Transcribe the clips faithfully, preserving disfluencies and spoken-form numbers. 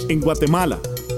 en Guatemala.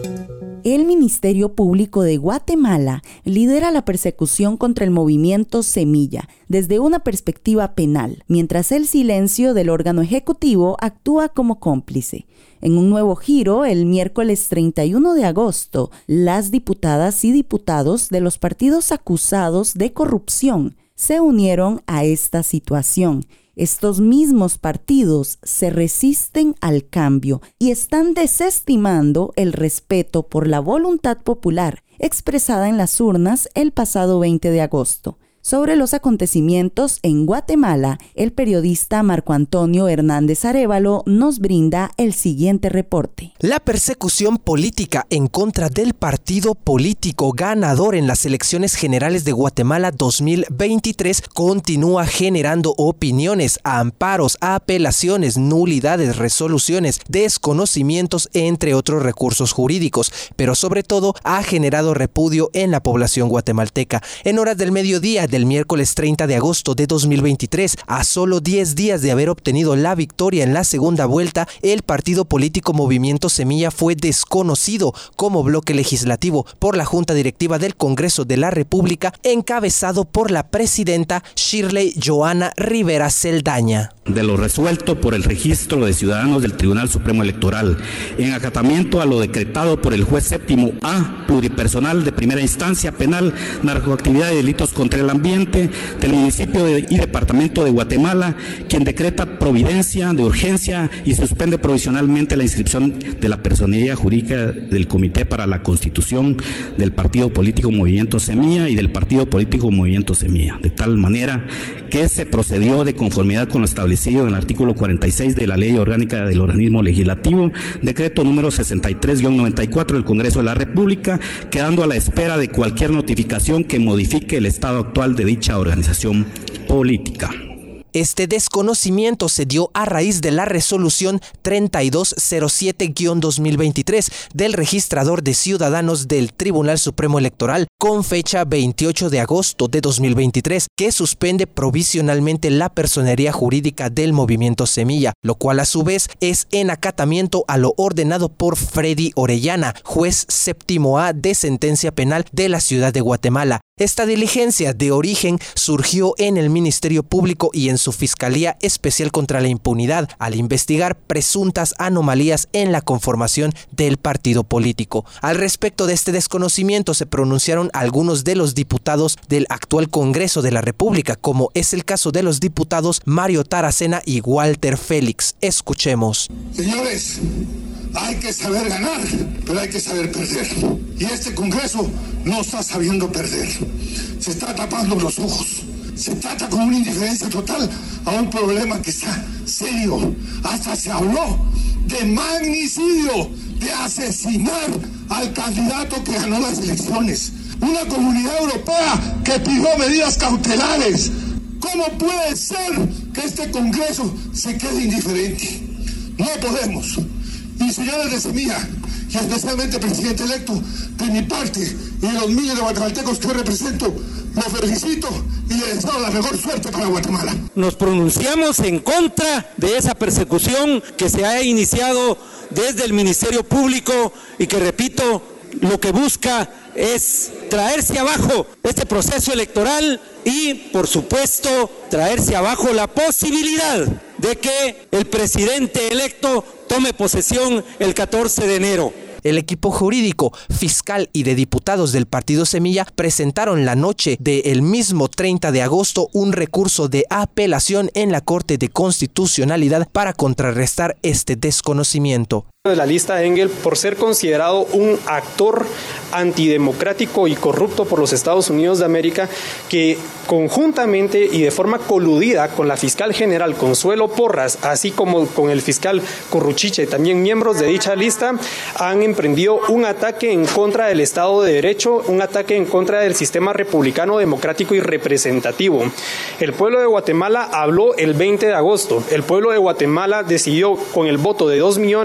El Ministerio Público de Guatemala lidera la persecución contra el movimiento Semilla desde una perspectiva penal, mientras el silencio del órgano ejecutivo actúa como cómplice. En un nuevo giro, el miércoles treinta y uno de agosto, las diputadas y diputados de los partidos acusados de corrupción se unieron a esta situación. Estos mismos partidos se resisten al cambio y están desestimando el respeto por la voluntad popular expresada en las urnas el pasado veinte de agosto. Sobre los acontecimientos en Guatemala, el periodista Marco Antonio Hernández Arévalo nos brinda el siguiente reporte. La persecución política en contra del partido político ganador en las elecciones generales de Guatemala dos mil veintitrés continúa generando opiniones, amparos, apelaciones, nulidades, resoluciones, desconocimientos, entre otros recursos jurídicos, pero sobre todo ha generado repudio en la población guatemalteca. En horas del mediodía de El miércoles treinta de agosto de dos mil veintitrés, a solo diez días de haber obtenido la victoria en la segunda vuelta, el partido político Movimiento Semilla fue desconocido como bloque legislativo por la Junta Directiva del Congreso de la República, encabezado por la presidenta Shirley Joana Rivera Celdaña. De lo resuelto por el registro de ciudadanos del Tribunal Supremo Electoral, en acatamiento a lo decretado por el juez séptimo A, pluripersonal de primera instancia penal, narcoactividad y delitos contra el ambiente del municipio de, y departamento de Guatemala, quien decreta providencia de urgencia y suspende provisionalmente la inscripción de la personería jurídica del Comité para la Constitución del Partido Político Movimiento Semilla y del Partido Político Movimiento Semilla, de tal manera que se procedió de conformidad con lo establecido en el artículo cuarenta y seis de la Ley Orgánica del Organismo Legislativo, decreto número sesenta y tres guión noventa y cuatro del Congreso de la República, quedando a la espera de cualquier notificación que modifique el estado actual de dicha organización política. Este desconocimiento se dio a raíz de la resolución treinta y dos cero siete guión dos mil veintitrés del registrador de ciudadanos del Tribunal Supremo Electoral con fecha veintiocho de agosto de dos mil veintitrés, que suspende provisionalmente la personería jurídica del Movimiento Semilla, lo cual a su vez es en acatamiento a lo ordenado por Freddy Orellana, juez séptimo A de sentencia penal de la ciudad de Guatemala. Esta diligencia de origen surgió en el Ministerio Público y en su Fiscalía Especial contra la Impunidad al investigar presuntas anomalías en la conformación del partido político. Al respecto de este desconocimiento se pronunciaron algunos de los diputados del actual Congreso de la República, como es el caso de los diputados Mario Taracena y Walter Félix. Escuchemos. Señores, hay que saber ganar, pero hay que saber perder. Y este Congreso no está sabiendo perder. Se está tapando los ojos. Se trata con una indiferencia total a un problema que está serio. Hasta se habló de magnicidio, de asesinar al candidato que ganó las elecciones. Una comunidad europea que pidió medidas cautelares. ¿Cómo puede ser que este Congreso se quede indiferente? No podemos. Y señores de Semilla, y especialmente presidente electo, de mi parte y de los miles de guatemaltecos que represento, lo felicito y le deseo la mejor suerte para Guatemala. Nos pronunciamos en contra de esa persecución que se ha iniciado desde el Ministerio Público y que, repito, lo que busca es traerse abajo este proceso electoral y, por supuesto, traerse abajo la posibilidad de que el presidente electo tome posesión el catorce de enero. El equipo jurídico, fiscal y de diputados del Partido Semilla presentaron la noche del mismo treinta de agosto un recurso de apelación en la Corte de Constitucionalidad para contrarrestar este desconocimiento. De la lista Engel por ser considerado un actor antidemocrático y corrupto por los Estados Unidos de América, que conjuntamente y de forma coludida con la fiscal general Consuelo Porras, así como con el fiscal Corruchiche, también miembros de dicha lista, han emprendido un ataque en contra del Estado de Derecho, un ataque en contra del sistema republicano, democrático y representativo. El pueblo de Guatemala habló el veinte de agosto. El pueblo de Guatemala decidió con el voto de dos millones cuatrocientos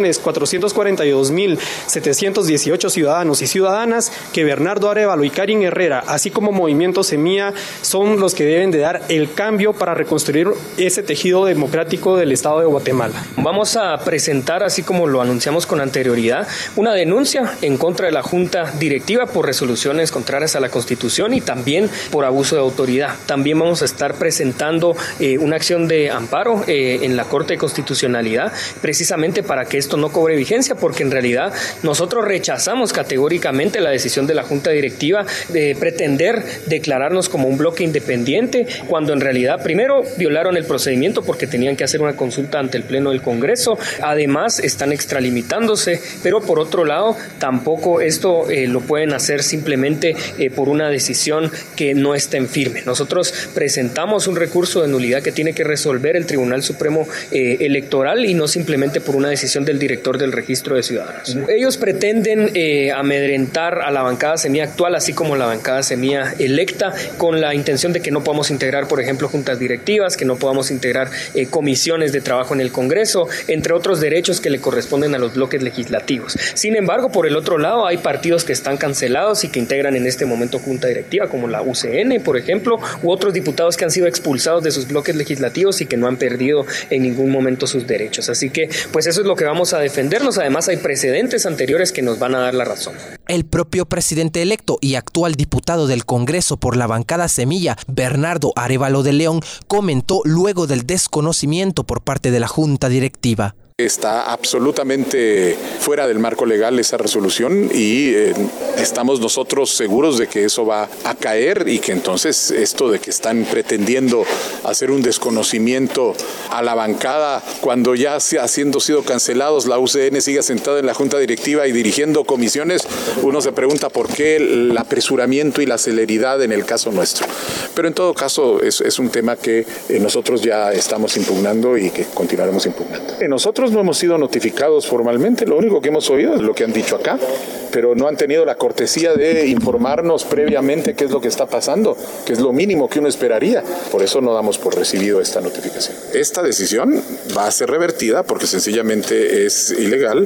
cuatrocientos cuarenta y dos mil setecientos dieciocho ciudadanos y ciudadanas que Bernardo Arévalo y Karin Herrera, así como Movimiento Semilla, son los que deben de dar el cambio para reconstruir ese tejido democrático del Estado de Guatemala. Vamos a presentar, así como lo anunciamos con anterioridad, una denuncia en contra de la Junta Directiva por resoluciones contrarias a la Constitución y también por abuso de autoridad. También vamos a estar presentando eh, una acción de amparo eh, en la Corte de Constitucionalidad, precisamente para que esto no cobre vigencia, porque en realidad nosotros rechazamos categóricamente la decisión de la Junta Directiva de pretender declararnos como un bloque independiente, cuando en realidad primero violaron el procedimiento porque tenían que hacer una consulta ante el Pleno del Congreso, además están extralimitándose, pero por otro lado tampoco esto eh, lo pueden hacer simplemente eh, por una decisión que no está en firme. Nosotros presentamos un recurso de nulidad que tiene que resolver el Tribunal Supremo eh, Electoral y no simplemente por una decisión del director del Registro de Ciudadanos. Ellos pretenden eh, amedrentar a la bancada Semilla actual, así como la bancada Semilla electa, con la intención de que no podamos integrar, por ejemplo, juntas directivas, que no podamos integrar eh, comisiones de trabajo en el Congreso, entre otros derechos que le corresponden a los bloques legislativos. Sin embargo, por el otro lado, hay partidos que están cancelados y que integran en este momento junta directiva, como la U C N, por ejemplo, u otros diputados que han sido expulsados de sus bloques legislativos y que no han perdido en ningún momento sus derechos. Así que, pues eso es lo que vamos a defendernos. Además, hay precedentes anteriores que nos van a dar la razón. El propio presidente electo y actual diputado del Congreso por la bancada Semilla, Bernardo Arévalo de León, comentó luego del desconocimiento por parte de la Junta Directiva. Está absolutamente fuera del marco legal esa resolución y eh, estamos nosotros seguros de que eso va a caer y que entonces esto de que están pretendiendo hacer un desconocimiento a la bancada cuando ya habiendo sido cancelados la U C N sigue sentada en la Junta Directiva y dirigiendo comisiones, uno se pregunta por qué el apresuramiento y la celeridad en el caso nuestro. Pero en todo caso es, es un tema que eh, nosotros ya estamos impugnando y que continuaremos impugnando. Eh, nosotros no hemos sido notificados formalmente, lo único que hemos oído es lo que han dicho acá, pero no han tenido la cortesía de informarnos previamente qué es lo que está pasando, que es lo mínimo que uno esperaría. Por eso no damos por recibido esta notificación. Esta decisión va a ser revertida porque sencillamente es ilegal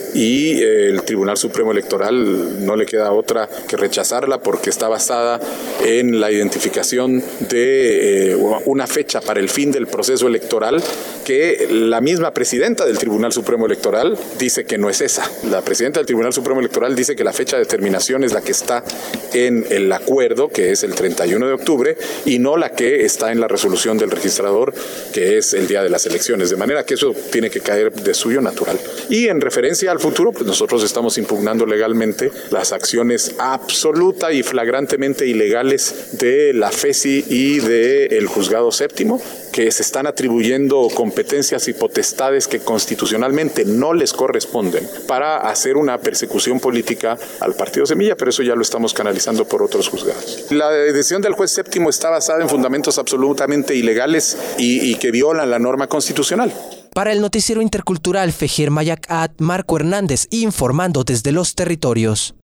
y el Tribunal Supremo Electoral no le queda otra que rechazarla porque está basada en la identificación de eh, una fecha para el fin del proceso electoral que la misma presidenta del Tribunal Supremo Electoral dice que no es esa. La presidenta del Tribunal Supremo Electoral dice que la fecha de terminación es la que está en el acuerdo, que es el treinta y uno de octubre, y no la que está en la resolución del registrador, que es el día de las elecciones. De manera que eso tiene que caer de suyo natural. Y en referencia al futuro, pues nosotros estamos impugnando legalmente las acciones absoluta y flagrantemente ilegales de la F E S I y del Juzgado Séptimo, que se están atribuyendo competencias y potestades que constitucionalmente no les corresponden para hacer una persecución política al Partido Semilla, pero eso ya lo estamos canalizando por otros juzgados. La decisión del juez séptimo está basada en fundamentos absolutamente ilegales y, y que violan la norma constitucional. Para el noticiero intercultural Fejir Mayacat, Marco Hernández informando desde los territorios.